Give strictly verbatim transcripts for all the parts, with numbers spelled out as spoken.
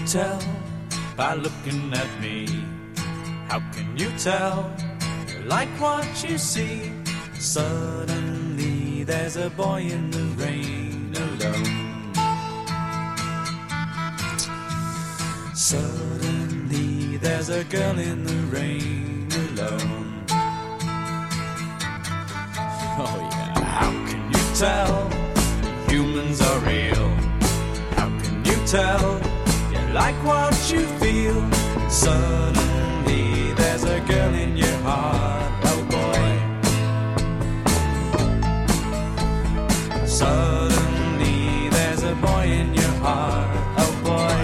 tell by looking at me? How can you tell you like what you see? Suddenly there's a boy in the rain alone. Suddenly there's a girl in the rain alone. Oh yeah. How can you tell humans are real? How can you tell you like what you feel? Suddenly there's a girl in your heart, oh boy. Suddenly there's a boy in your heart, oh boy.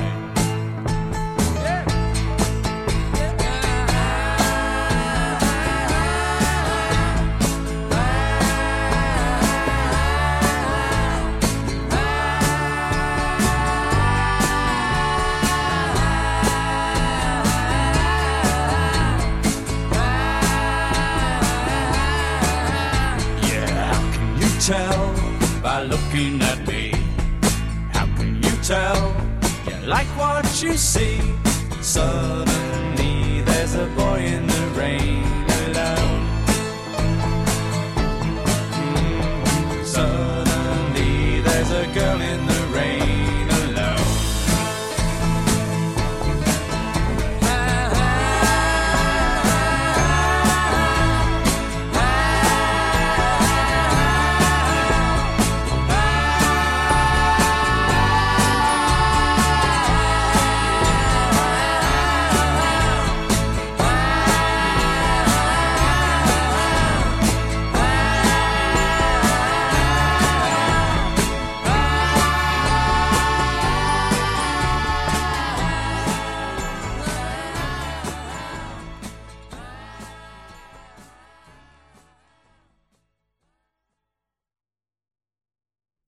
Tell by looking at me. How can you tell you like what you see? Suddenly there's a boy in the rain alone. Mm, suddenly there's a girl in the